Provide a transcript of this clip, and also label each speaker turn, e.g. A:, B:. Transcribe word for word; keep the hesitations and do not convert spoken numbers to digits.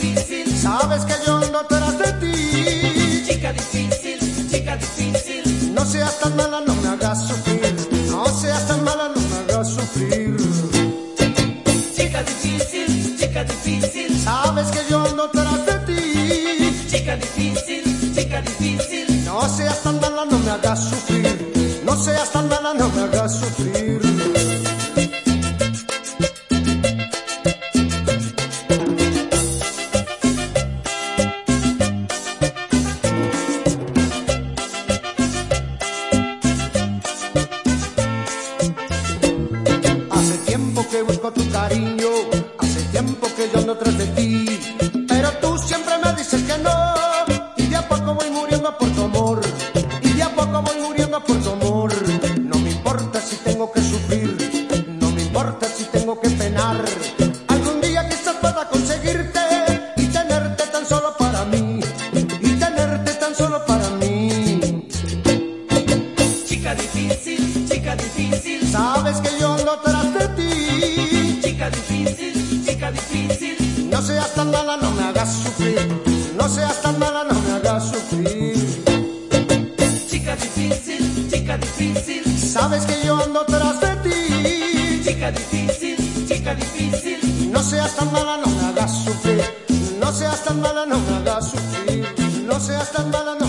A: difícil,
B: sabes que yo ando tras de ti.
A: chica difícil, chica difícil,
B: No seas tan mala, no me hagas sufrir. No seas tan mala, no me hagas sufrir.
A: chica difícil, chica difícil,
B: Sabes que yo ando tras de ti.
A: chica difícil, chica difícil,
B: No seas tan mala, no me hagas sufrir. No seas tan mala, no me hagas sufrir. Hace tiempo que busco tu cariño, hace tiempo que yo ando tras de ti, pero tú siempre me dices que no, y de a poco voy muriendo por tu amor, y de a poco voy muriendo por tu amor. No me importa si tengo que sufrir, no me importa si tengo que penar, algún día quizás pueda conseguirte y tenerte tan solo para mí, y tenerte tan solo para mí.
A: chica difícil, chica difícil,
B: Sabes que yo ando tras de ti.
A: chica difícil, chica difícil,
B: No seas tan mala, no me hagas sufrir. No seas tan mala, no me hagas sufrir.
A: chica difícil, chica difícil,
B: Sabes que yo ando tras de ti.
A: chica difícil, chica difícil,
B: No seas tan mala, no me hagas sufrir. No seas tan mala, no me hagas sufrir. No seas tan mala,